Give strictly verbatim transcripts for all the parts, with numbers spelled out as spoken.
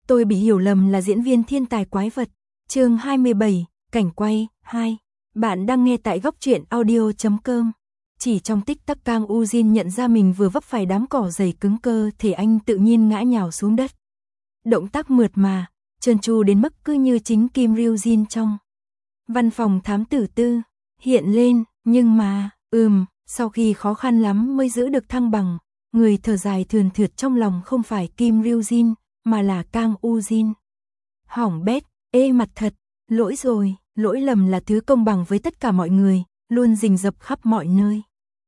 Tôi bị hiểu lầm là diễn viên thiên tài quái vật. Chương hai mươi bảy, cảnh quay hai. Bạn đang nghe tại góc truyện audio chấm com. Chỉ trong tích tắc Kang Woo-jin nhận ra mình vừa vấp phải đám cỏ dày cứng cơ thể anh tự nhiên ngã nhào xuống đất. Động tác mượt mà, trơn tru đến mức cứ như chính Kim Ryu-jin trong văn phòng thám tử tư hiện lên, nhưng mà, ừm, sau khi khó khăn lắm mới giữ được thăng bằng, người thở dài thườn thượt trong lòng không phải Kim Ryu-jin, mà là Kang Woo-jin. Hỏng bét, ê mặt thật, lỗi rồi, lỗi lầm là thứ công bằng với tất cả mọi người, luôn rình rập khắp mọi nơi.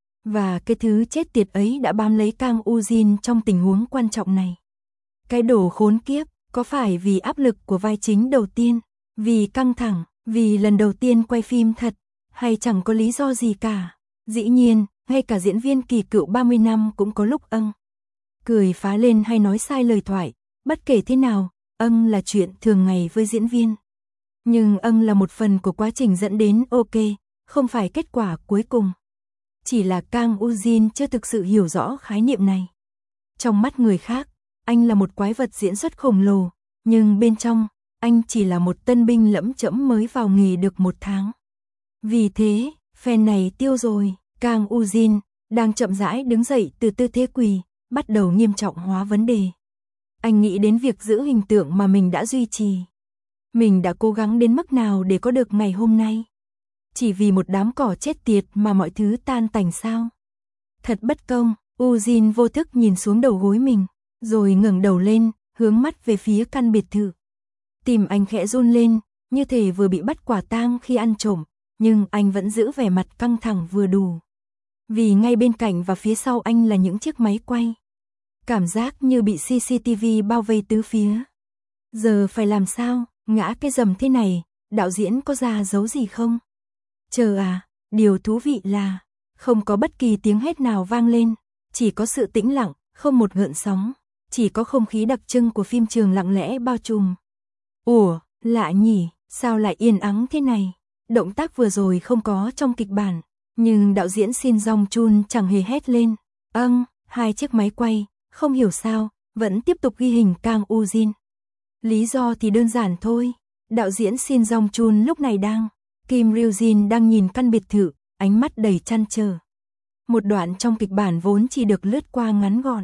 Và cái thứ chết tiệt ấy đã bám lấy Kang Woo-jin trong tình huống quan trọng này. Cái đồ khốn kiếp, có phải vì áp lực của vai chính đầu tiên, vì căng thẳng, vì lần đầu tiên quay phim thật, hay chẳng có lý do gì cả. Dĩ nhiên, ngay cả diễn viên kỳ cựu ba mươi năm cũng có lúc âng cười phá lên hay nói sai lời thoại, bất kể thế nào, âng là chuyện thường ngày với diễn viên. Nhưng âng là một phần của quá trình dẫn đến ok, không phải kết quả cuối cùng. Chỉ là Kang Woo-jin chưa thực sự hiểu rõ khái niệm này. Trong mắt người khác, anh là một quái vật diễn xuất khổng lồ, nhưng bên trong, anh chỉ là một tân binh lẫm chẫm mới vào nghề được một tháng. Vì thế, fan này tiêu rồi, Kang Woo-jin đang chậm rãi đứng dậy từ tư thế quỳ, bắt đầu nghiêm trọng hóa vấn đề. Anh nghĩ đến việc giữ hình tượng mà mình đã duy trì. Mình đã cố gắng đến mức nào để có được ngày hôm nay? Chỉ vì một đám cỏ chết tiệt mà mọi thứ tan tành sao? Thật bất công, Woo-jin vô thức nhìn xuống đầu gối mình, rồi ngẩng đầu lên, hướng mắt về phía căn biệt thự. Tim anh khẽ run lên, như thể vừa bị bắt quả tang khi ăn trộm, nhưng anh vẫn giữ vẻ mặt căng thẳng vừa đủ. Vì ngay bên cạnh và phía sau anh là những chiếc máy quay. Cảm giác như bị xê xê tê vê bao vây tứ phía. Giờ phải làm sao, ngã cái rầm thế này, đạo diễn có ra dấu gì không? Chờ à, điều thú vị là, không có bất kỳ tiếng hét nào vang lên, chỉ có sự tĩnh lặng, không một gợn sóng, chỉ có không khí đặc trưng của phim trường lặng lẽ bao trùm. Ủa, lạ nhỉ, sao lại yên ắng thế này? Động tác vừa rồi không có trong kịch bản, nhưng đạo diễn Shin Jong-chun chẳng hề hét lên. Âng, hai chiếc máy quay, không hiểu sao, vẫn tiếp tục ghi hình Kang Woo-jin. Lý do thì đơn giản thôi, đạo diễn Shin Jong-chun lúc này đang, Kim Ryu-jin đang nhìn căn biệt thự, ánh mắt đầy trăn trở. Một đoạn trong kịch bản vốn chỉ được lướt qua ngắn gọn,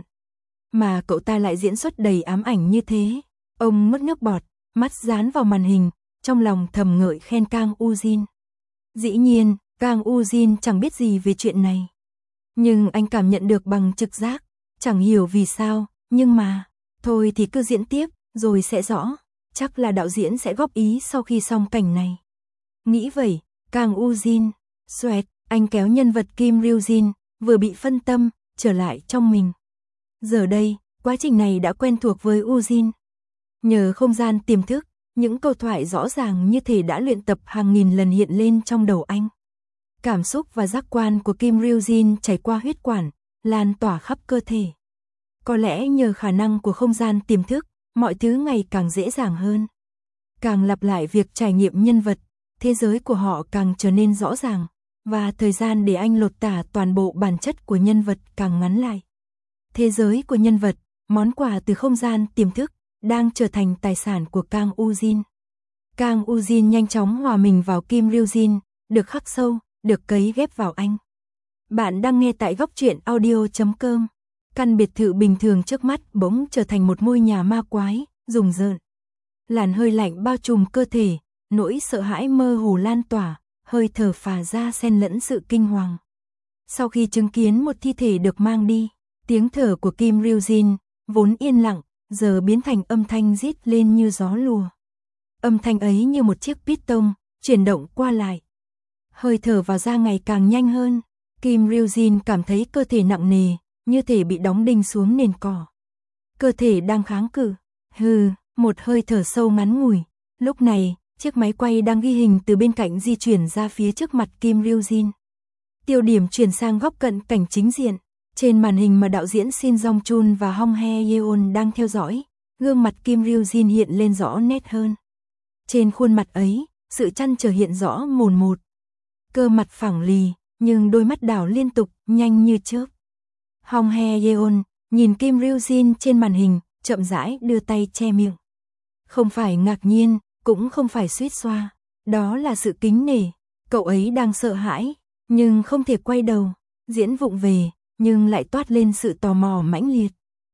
mà cậu ta lại diễn xuất đầy ám ảnh như thế. Ông mất nước bọt, mắt dán vào màn hình, trong lòng thầm ngợi khen Kang Woo-jin. Dĩ nhiên, Kang Woo-jin chẳng biết gì về chuyện này. Nhưng anh cảm nhận được bằng trực giác, chẳng hiểu vì sao, nhưng mà, thôi thì cứ diễn tiếp, rồi sẽ rõ, chắc là đạo diễn sẽ góp ý sau khi xong cảnh này. Nghĩ vậy, Kang Woo-jin, xoẹt, anh kéo nhân vật Kim Ryu-jin, vừa bị phân tâm, trở lại trong mình. Giờ đây, quá trình này đã quen thuộc với Woo-jin. Nhờ không gian tiềm thức, những câu thoại rõ ràng như thể đã luyện tập hàng nghìn lần hiện lên trong đầu anh. Cảm xúc và giác quan của Kim Ryu-jin chảy qua huyết quản, lan tỏa khắp cơ thể. Có lẽ nhờ khả năng của không gian tiềm thức, mọi thứ ngày càng dễ dàng hơn. Càng lặp lại việc trải nghiệm nhân vật, thế giới của họ càng trở nên rõ ràng, và thời gian để anh lột tả toàn bộ bản chất của nhân vật càng ngắn lại. Thế giới của nhân vật, món quà từ không gian tiềm thức, đang trở thành tài sản của Kang Woo-jin. Kang Woo-jin nhanh chóng hòa mình vào Kim Ryu-jin, được khắc sâu, được cấy ghép vào anh. Bạn đang nghe tại góc truyện audio chấm com. Căn biệt thự bình thường trước mắt bỗng trở thành một ngôi nhà ma quái, rùng rợn. Làn hơi lạnh bao trùm cơ thể, nỗi sợ hãi mơ hồ lan tỏa, hơi thở phả ra xen lẫn sự kinh hoàng. Sau khi chứng kiến một thi thể được mang đi, tiếng thở của Kim Ryu-jin, vốn yên lặng, giờ biến thành âm thanh rít lên như gió lùa. Âm thanh ấy như một chiếc piston, chuyển động qua lại. Hơi thở vào ra ngày càng nhanh hơn, Kim Ryu-jin cảm thấy cơ thể nặng nề, như thể bị đóng đinh xuống nền cỏ. Cơ thể đang kháng cự, hừ, một hơi thở sâu ngắn ngủi. Lúc này, chiếc máy quay đang ghi hình từ bên cạnh di chuyển ra phía trước mặt Kim Ryu-jin. Tiêu điểm chuyển sang góc cận cảnh chính diện. Trên màn hình mà đạo diễn Shin Jong-chun và Hong Hae-yeon đang theo dõi, gương mặt Kim Ryu-jin hiện lên rõ nét hơn. Trên khuôn mặt ấy, sự trăn trở hiện rõ mồn một. Cơ mặt phẳng lì, nhưng đôi mắt đảo liên tục, nhanh như chớp. Hong Hae-yeon nhìn Kim Ryu-jin trên màn hình, chậm rãi đưa tay che miệng. Không phải ngạc nhiên, cũng không phải suýt xoa. Đó là sự kính nể. Cậu ấy đang sợ hãi, nhưng không thể quay đầu, diễn vụng về, nhưng lại toát lên sự tò mò mãnh liệt.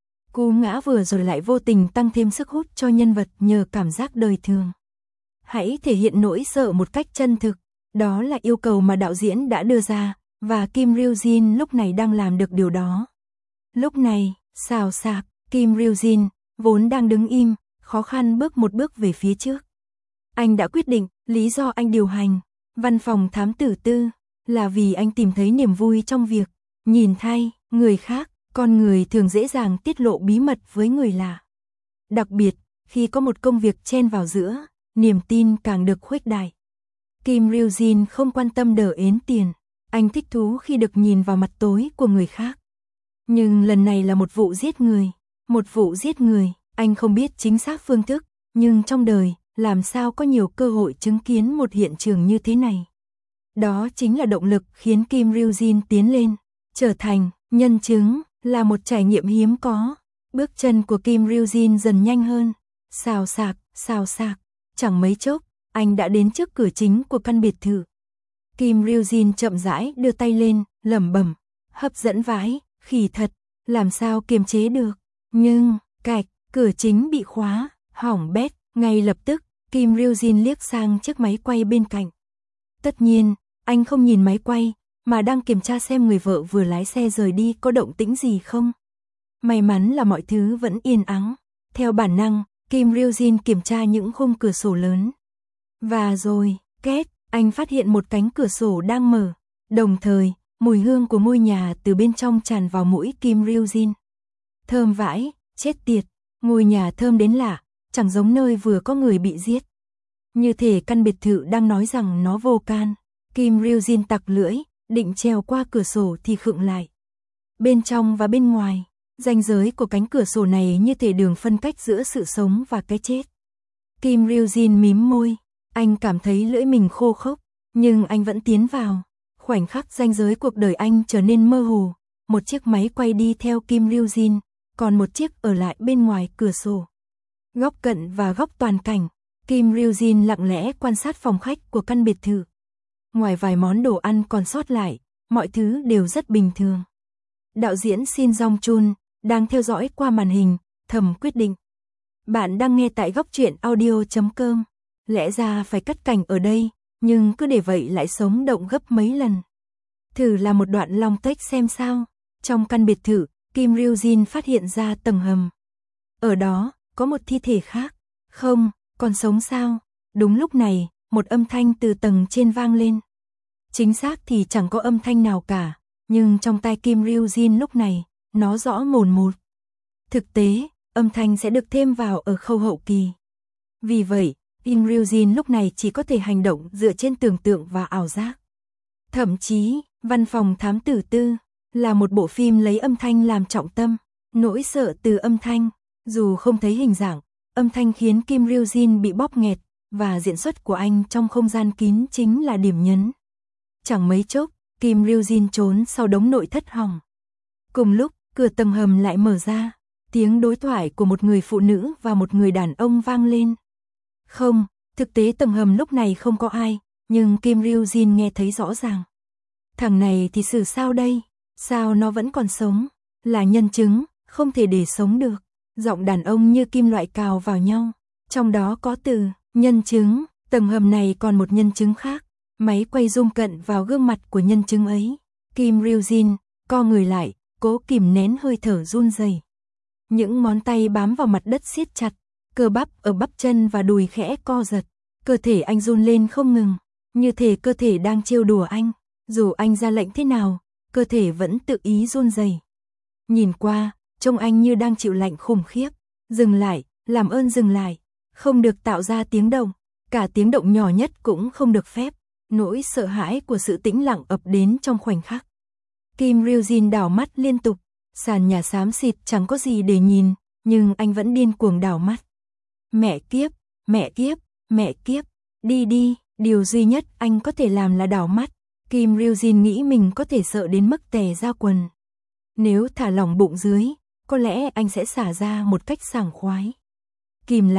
Cú ngã vừa rồi lại vô tình tăng thêm sức hút cho nhân vật nhờ cảm giác đời thường. Hãy thể hiện nỗi sợ một cách chân thực. Đó là yêu cầu mà đạo diễn đã đưa ra, và Kim Ryu Jin lúc này đang làm được điều đó. Lúc này, xào xạc, Kim Ryu Jin, vốn đang đứng im, khó khăn bước một bước về phía trước. Anh đã quyết định, lý do anh điều hành văn phòng thám tử tư là vì anh tìm thấy niềm vui trong việc nhìn thay người khác. Con người thường dễ dàng tiết lộ bí mật với người lạ. Đặc biệt, khi có một công việc chen vào giữa, niềm tin càng được khuếch đại. Kim Ryu Jin không quan tâm đờ ến tiền, anh thích thú khi được nhìn vào mặt tối của người khác. Nhưng lần này là một vụ giết người, một vụ giết người, anh không biết chính xác phương thức, nhưng trong đời, làm sao có nhiều cơ hội chứng kiến một hiện trường như thế này. Đó chính là động lực khiến Kim Ryu Jin tiến lên, trở thành nhân chứng, là một trải nghiệm hiếm có. Bước chân của Kim Ryu Jin dần nhanh hơn, xào xạc, xào xạc, chẳng mấy chốc, anh đã đến trước cửa chính của căn biệt thự. Kim Ryu Jin chậm rãi đưa tay lên, lẩm bẩm, hấp dẫn vãi, khỉ thật, làm sao kiềm chế được. Nhưng, cạch, cửa chính bị khóa, hỏng bét, ngay lập tức, Kim Ryu Jin liếc sang chiếc máy quay bên cạnh. Tất nhiên, anh không nhìn máy quay, mà đang kiểm tra xem người vợ vừa lái xe rời đi có động tĩnh gì không. May mắn là mọi thứ vẫn yên ắng. Theo bản năng, Kim Ryu Jin kiểm tra những khung cửa sổ lớn. Và rồi, két, anh phát hiện một cánh cửa sổ đang mở. Đồng thời, mùi hương của ngôi nhà từ bên trong tràn vào mũi Kim Ryu Jin. Thơm vãi, chết tiệt, ngôi nhà thơm đến lạ, chẳng giống nơi vừa có người bị giết. Như thể căn biệt thự đang nói rằng nó vô can. Kim Ryu Jin tặc lưỡi, định trèo qua cửa sổ thì khựng lại. Bên trong và bên ngoài, ranh giới của cánh cửa sổ này như thể đường phân cách giữa sự sống và cái chết. Kim Ryu Jin mím môi, anh cảm thấy lưỡi mình khô khốc, nhưng anh vẫn tiến vào. Khoảnh khắc ranh giới cuộc đời anh trở nên mơ hồ, một chiếc máy quay đi theo Kim Ryu Jin, còn một chiếc ở lại bên ngoài cửa sổ. Góc cận và góc toàn cảnh, Kim Ryu Jin lặng lẽ quan sát phòng khách của căn biệt thự. Ngoài vài món đồ ăn còn sót lại, mọi thứ đều rất bình thường. Đạo diễn Shin Jong-chun đang theo dõi qua màn hình, thầm quyết định. Bạn đang nghe tại góc truyện audio chấm com. Lẽ ra phải cắt cảnh ở đây, nhưng cứ để vậy lại sống động gấp mấy lần. Thử là một đoạn long take xem sao. Trong căn biệt thự, Kim Ryu Jin phát hiện ra tầng hầm. Ở đó, có một thi thể khác. Không, còn sống sao? Đúng lúc này, một âm thanh từ tầng trên vang lên. Chính xác thì chẳng có âm thanh nào cả, nhưng trong tai Kim Ryu Jin lúc này, nó rõ mồn một. Thực tế, âm thanh sẽ được thêm vào ở khâu hậu kỳ. Vì vậy, Kim Ryu Jin lúc này chỉ có thể hành động dựa trên tưởng tượng và ảo giác. Thậm chí, Văn phòng thám tử tư là một bộ phim lấy âm thanh làm trọng tâm. Nỗi sợ từ âm thanh, dù không thấy hình dạng, âm thanh khiến Kim Ryu Jin bị bóp nghẹt, và diễn xuất của anh trong không gian kín chính là điểm nhấn. Chẳng mấy chốc, Kim Ryu Jin trốn sau đống nội thất hỏng. Cùng lúc, cửa tầng hầm lại mở ra, tiếng đối thoại của một người phụ nữ và một người đàn ông vang lên. Không, thực tế tầng hầm lúc này không có ai, nhưng Kim Ryu Jin nghe thấy rõ ràng. Thằng này thì xử sao đây? Sao nó vẫn còn sống? Là nhân chứng, không thể để sống được. Giọng đàn ông như kim loại cào vào nhau. Trong đó có từ nhân chứng. Tầng hầm này còn một nhân chứng khác. Máy quay zoom cận vào gương mặt của nhân chứng ấy. Kim Ryu Jin co người lại, cố kìm nén hơi thở run rẩy. Những ngón tay bám vào mặt đất siết chặt, cơ bắp ở bắp chân và đùi khẽ co giật. Cơ thể anh run lên không ngừng, như thể cơ thể đang trêu đùa anh. Dù anh ra lệnh thế nào, cơ thể vẫn tự ý run rẩy. Nhìn qua, trông anh như đang chịu lạnh khủng khiếp. Dừng lại, làm ơn dừng lại. Không được tạo ra tiếng động, cả tiếng động nhỏ nhất cũng không được phép. Nỗi sợ hãi của sự tĩnh lặng ập đến trong khoảnh khắc. Kim Ryu Jin đảo mắt liên tục, sàn nhà xám xịt chẳng có gì để nhìn, nhưng anh vẫn điên cuồng đảo mắt. Mẹ kiếp, mẹ kiếp, mẹ kiếp, đi đi, điều duy nhất anh có thể làm là đảo mắt. Kim Ryu Jin nghĩ mình có thể sợ đến mức tè ra quần. Nếu thả lỏng bụng dưới, có lẽ anh sẽ xả ra một cách sảng khoái. Kìm lại,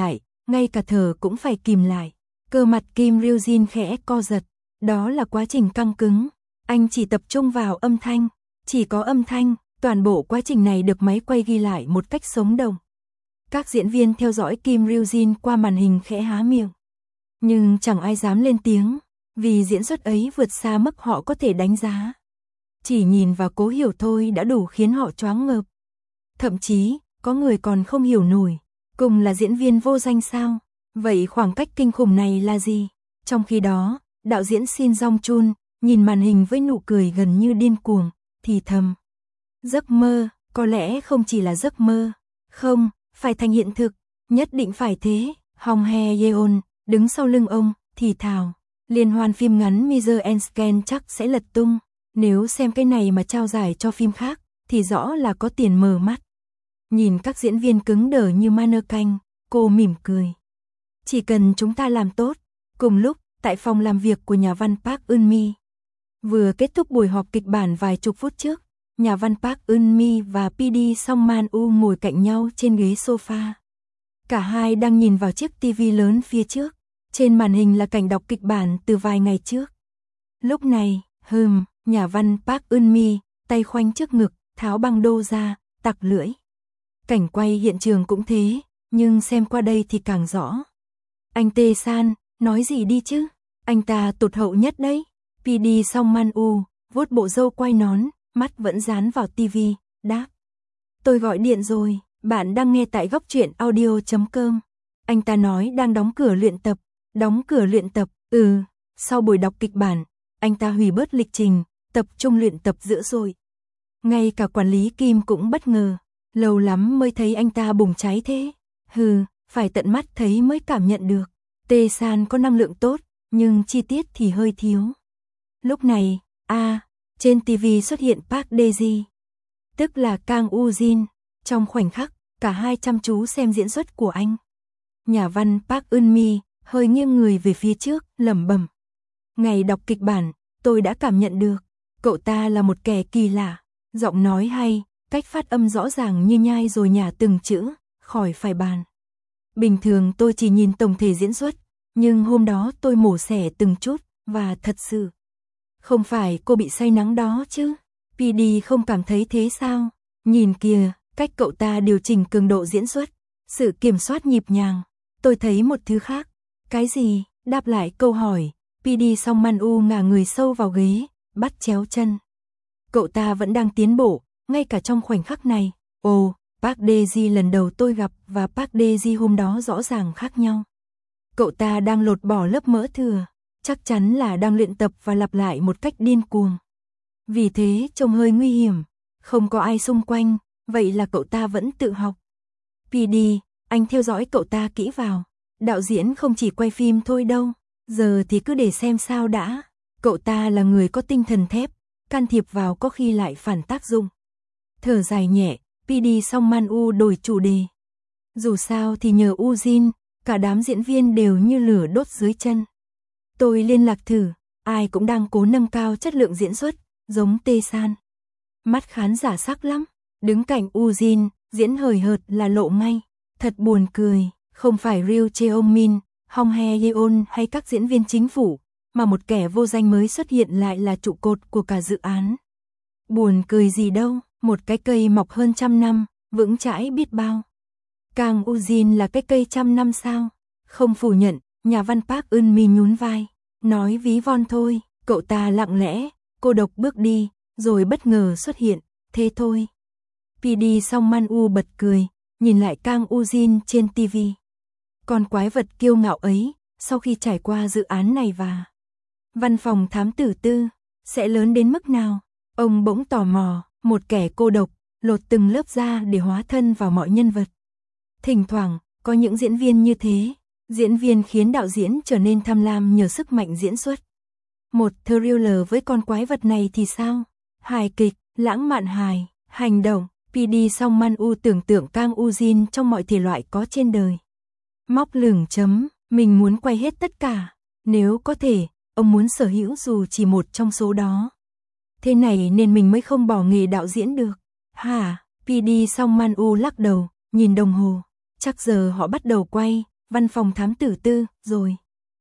ngay cả thở cũng phải kìm lại. Cơ mặt Kim Ryujin khẽ co giật, đó là quá trình căng cứng. Anh chỉ tập trung vào âm thanh, chỉ có âm thanh, toàn bộ quá trình này được máy quay ghi lại một cách sống động. Các diễn viên theo dõi Kim Ryujin qua màn hình khẽ há miệng. Nhưng chẳng ai dám lên tiếng, vì diễn xuất ấy vượt xa mức họ có thể đánh giá. Chỉ nhìn vào Cố Hiểu thôi đã đủ khiến họ choáng ngợp. Thậm chí, có người còn không hiểu nổi, cùng là diễn viên vô danh sao? Vậy khoảng cách kinh khủng này là gì? Trong khi đó, đạo diễn Shin Dong-chun nhìn màn hình với nụ cười gần như điên cuồng, thì thầm. Giấc mơ, có lẽ không chỉ là giấc mơ. Không, phải thành hiện thực, nhất định phải thế. Hong Hae Yeon đứng sau lưng ông, thì thào. Liên hoan phim ngắn Miser and Scan chắc sẽ lật tung. Nếu xem cái này mà trao giải cho phim khác, thì rõ là có tiền mờ mắt. Nhìn các diễn viên cứng đờ như mannequin, cô mỉm cười. Chỉ cần chúng ta làm tốt. Cùng lúc, tại phòng làm việc của nhà văn Park Eun-mi. Vừa kết thúc buổi họp kịch bản vài chục phút trước, nhà văn Park Eun-mi và pê đê Song Man-u ngồi cạnh nhau trên ghế sofa. Cả hai đang nhìn vào chiếc tivi lớn phía trước. Trên màn hình là cảnh đọc kịch bản từ vài ngày trước. Lúc này, hừm, nhà văn Park Eun-mi, tay khoanh trước ngực, tháo băng đô ra, tặc lưỡi. Cảnh quay hiện trường cũng thế, nhưng xem qua đây thì càng rõ. Anh Tê San, nói gì đi chứ? Anh ta tụt hậu nhất đấy. pê đê Song Man-u, vuốt bộ râu quay nón, mắt vẫn dán vào tivi, đáp. Tôi gọi điện rồi, bạn đang nghe tại góc truyện audio chấm com. Anh ta nói đang đóng cửa luyện tập. Đóng cửa luyện tập, ừ. Sau buổi đọc kịch bản, anh ta hủy bớt lịch trình, tập trung luyện tập giữa rồi. Ngay cả quản lý Kim cũng bất ngờ. Lâu lắm mới thấy anh ta bùng cháy thế. Hừ, phải tận mắt thấy mới cảm nhận được. Tê San có năng lượng tốt, nhưng chi tiết thì hơi thiếu. Lúc này, a à, trên tivi xuất hiện Park Dae-ji, tức là Kang Woo-jin. Trong khoảnh khắc, cả hai chăm chú xem diễn xuất của anh. Nhà văn Park Eun-mi hơi nghiêng người về phía trước, lẩm bẩm. Ngày đọc kịch bản, tôi đã cảm nhận được, cậu ta là một kẻ kỳ lạ, giọng nói hay, cách phát âm rõ ràng như nhai rồi nhả từng chữ, khỏi phải bàn. Bình thường tôi chỉ nhìn tổng thể diễn xuất, nhưng hôm đó tôi mổ xẻ từng chút, và thật sự. Không phải cô bị say nắng đó chứ? pê đê không cảm thấy thế sao? Nhìn kìa, cách cậu ta điều chỉnh cường độ diễn xuất, sự kiểm soát nhịp nhàng. Tôi thấy một thứ khác. Cái gì? Đáp lại câu hỏi, pê đê Song Man-u ngả người sâu vào ghế, bắt chéo chân. Cậu ta vẫn đang tiến bộ, ngay cả trong khoảnh khắc này. Ồ, Park Dae-ji lần đầu tôi gặp và Park Dae-ji hôm đó rõ ràng khác nhau. Cậu ta đang lột bỏ lớp mỡ thừa, chắc chắn là đang luyện tập và lặp lại một cách điên cuồng. Vì thế trông hơi nguy hiểm, không có ai xung quanh, vậy là cậu ta vẫn tự học. pê đê, anh theo dõi cậu ta kỹ vào. Đạo diễn không chỉ quay phim thôi đâu, giờ thì cứ để xem sao đã. Cậu ta là người có tinh thần thép, can thiệp vào có khi lại phản tác dụng. Thở dài nhẹ, pê đê Song Man-u đổi chủ đề. Dù sao thì nhờ Woo-jin, cả đám diễn viên đều như lửa đốt dưới chân. Tôi liên lạc thử, ai cũng đang cố nâng cao chất lượng diễn xuất, giống Tê San. Mắt khán giả sắc lắm, đứng cạnh Woo-jin, diễn hời hợt là lộ ngay. Thật buồn cười, không phải Ryu Cheong-min, Hong Hae Yeon hay các diễn viên chính phủ, mà một kẻ vô danh mới xuất hiện lại là trụ cột của cả dự án. Buồn cười gì đâu, một cái cây mọc hơn trăm năm, vững chãi biết bao. Kang Woo-jin là cái cây trăm năm sao? Không phủ nhận, nhà văn Park Eun-mi nhún vai, nói ví von thôi, cậu ta lặng lẽ, cô độc bước đi, rồi bất ngờ xuất hiện, thế thôi. pê đê Song Man-u bật cười, nhìn lại Kang Woo-jin trên tivi. Con quái vật kiêu ngạo ấy, sau khi trải qua dự án này và văn phòng thám tử tư, sẽ lớn đến mức nào? Ông bỗng tò mò, một kẻ cô độc, lột từng lớp da để hóa thân vào mọi nhân vật. Thỉnh thoảng, có những diễn viên như thế, diễn viên khiến đạo diễn trở nên tham lam nhờ sức mạnh diễn xuất. Một thriller với con quái vật này thì sao? Hài kịch, lãng mạn hài, hành động, pê đê Song Man-u tưởng tượng Kang Woo-jin trong mọi thể loại có trên đời. Móc lửng chấm, mình muốn quay hết tất cả. Nếu có thể, ông muốn sở hữu dù chỉ một trong số đó. Thế này nên mình mới không bỏ nghề đạo diễn được. Hả? pê đê Song Man-u lắc đầu, nhìn đồng hồ. Chắc giờ họ bắt đầu quay, văn phòng thám tử tư, rồi.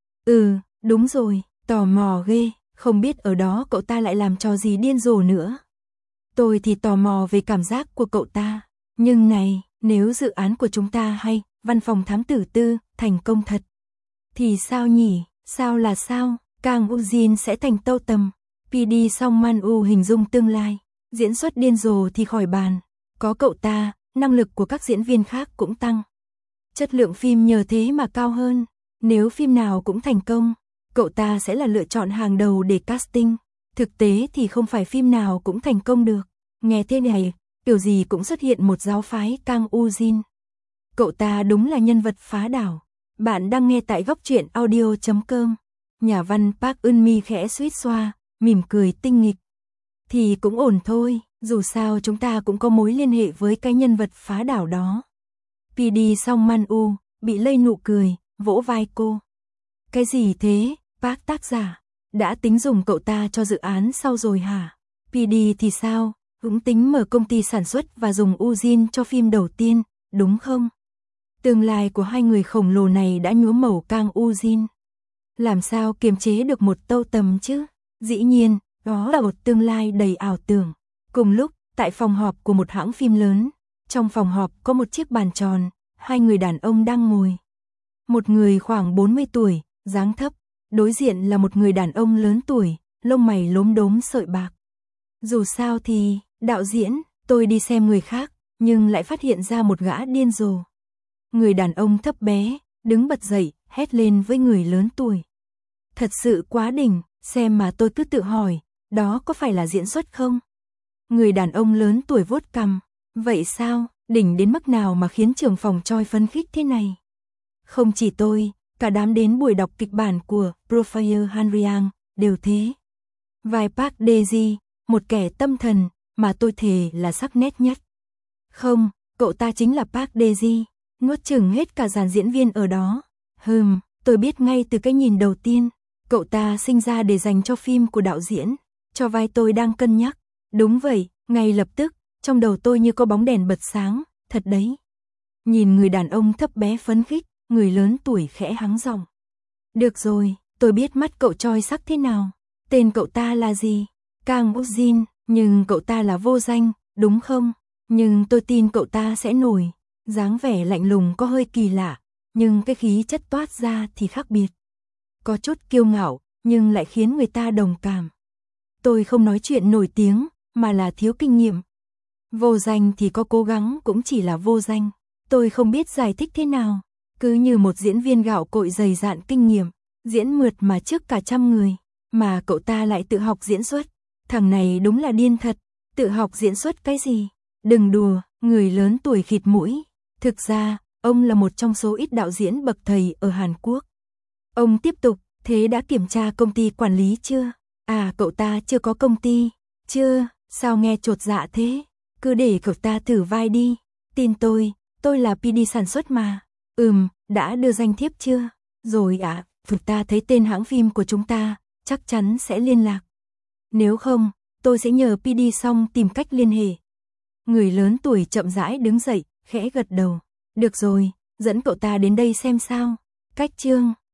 Ừ, đúng rồi, tò mò ghê, không biết ở đó cậu ta lại làm trò gì điên rồ nữa. Tôi thì tò mò về cảm giác của cậu ta, nhưng này, nếu dự án của chúng ta hay, văn phòng thám tử tư, thành công thật. Thì sao nhỉ, sao là sao, Kang Ujin sẽ thành Tâu Tầm, pê đê Song Man U hình dung tương lai, diễn xuất điên rồ thì khỏi bàn, có cậu ta, năng lực của các diễn viên khác cũng tăng. Chất lượng phim nhờ thế mà cao hơn, nếu phim nào cũng thành công, cậu ta sẽ là lựa chọn hàng đầu để casting, thực tế thì không phải phim nào cũng thành công được, nghe thế này, kiểu gì cũng xuất hiện một giáo phái Kang Ujin. Cậu ta đúng là nhân vật phá đảo. Bạn đang nghe tại góc truyện audio chấm com. Nhà văn Park Eun-mi khẽ suýt xoa, mỉm cười tinh nghịch. Thì cũng ổn thôi, dù sao chúng ta cũng có mối liên hệ với cái nhân vật phá đảo đó. pê đê Song Man U bị lây nụ cười, vỗ vai cô. Cái gì thế, Park tác giả, đã tính dùng cậu ta cho dự án sau rồi hả? pê đê thì sao, cũng tính mở công ty sản xuất và dùng Ujin cho phim đầu tiên, đúng không? Tương lai của hai người khổng lồ này đã nhuốm màu Kang Ujin. Làm sao kiềm chế được một Tâu Tầm chứ? Dĩ nhiên, đó là một tương lai đầy ảo tưởng. Cùng lúc, tại phòng họp của một hãng phim lớn, trong phòng họp có một chiếc bàn tròn, hai người đàn ông đang ngồi. Một người khoảng bốn mươi tuổi, dáng thấp, đối diện là một người đàn ông lớn tuổi, lông mày lốm đốm sợi bạc. Dù sao thì, đạo diễn, tôi đi xem người khác, nhưng lại phát hiện ra một gã điên rồ. Người đàn ông thấp bé, đứng bật dậy, hét lên với người lớn tuổi. Thật sự quá đỉnh, xem mà tôi cứ tự hỏi, đó có phải là diễn xuất không? Người đàn ông lớn tuổi vuốt cằm, vậy sao, đỉnh đến mức nào mà khiến trưởng phòng Choi phấn khích thế này? Không chỉ tôi, cả đám đến buổi đọc kịch bản của Professor Han Ryang đều thế. Vai Park Dae-ji, một kẻ tâm thần, mà tôi thề là sắc nét nhất. Không, cậu ta chính là Park Dae-ji, nuốt chửng hết cả dàn diễn viên ở đó. Hừm, tôi biết ngay từ cái nhìn đầu tiên, cậu ta sinh ra để dành cho phim của đạo diễn, cho vai tôi đang cân nhắc. Đúng vậy, ngay lập tức, trong đầu tôi như có bóng đèn bật sáng, thật đấy. Nhìn người đàn ông thấp bé phấn khích, người lớn tuổi khẽ hắng giọng. Được rồi, tôi biết mắt cậu Choi sắc thế nào. Tên cậu ta là gì? Kang Ujin, nhưng cậu ta là vô danh, đúng không? Nhưng tôi tin cậu ta sẽ nổi. Dáng vẻ lạnh lùng có hơi kỳ lạ, nhưng cái khí chất toát ra thì khác biệt. Có chút kiêu ngạo, nhưng lại khiến người ta đồng cảm. Tôi không nói chuyện nổi tiếng, mà là thiếu kinh nghiệm. Vô danh thì có cố gắng cũng chỉ là vô danh. Tôi không biết giải thích thế nào. Cứ như một diễn viên gạo cội dày dạn kinh nghiệm, diễn mượt mà trước cả trăm người. Mà cậu ta lại tự học diễn xuất. Thằng này đúng là điên thật. Tự học diễn xuất cái gì? Đừng đùa, người lớn tuổi khịt mũi. Thực ra, ông là một trong số ít đạo diễn bậc thầy ở Hàn Quốc. Ông tiếp tục, thế đã kiểm tra công ty quản lý chưa? À, cậu ta chưa có công ty. Chưa, sao nghe chột dạ thế? Cứ để cậu ta thử vai đi. Tin tôi, tôi là pê đê sản xuất mà. Ừm, đã đưa danh thiếp chưa? Rồi ạ, à, thực ta thấy tên hãng phim của chúng ta, chắc chắn sẽ liên lạc. Nếu không, tôi sẽ nhờ pê đê Song tìm cách liên hệ. Người lớn tuổi chậm rãi đứng dậy, khẽ gật đầu. Được rồi, dẫn cậu ta đến đây xem sao. Cách chương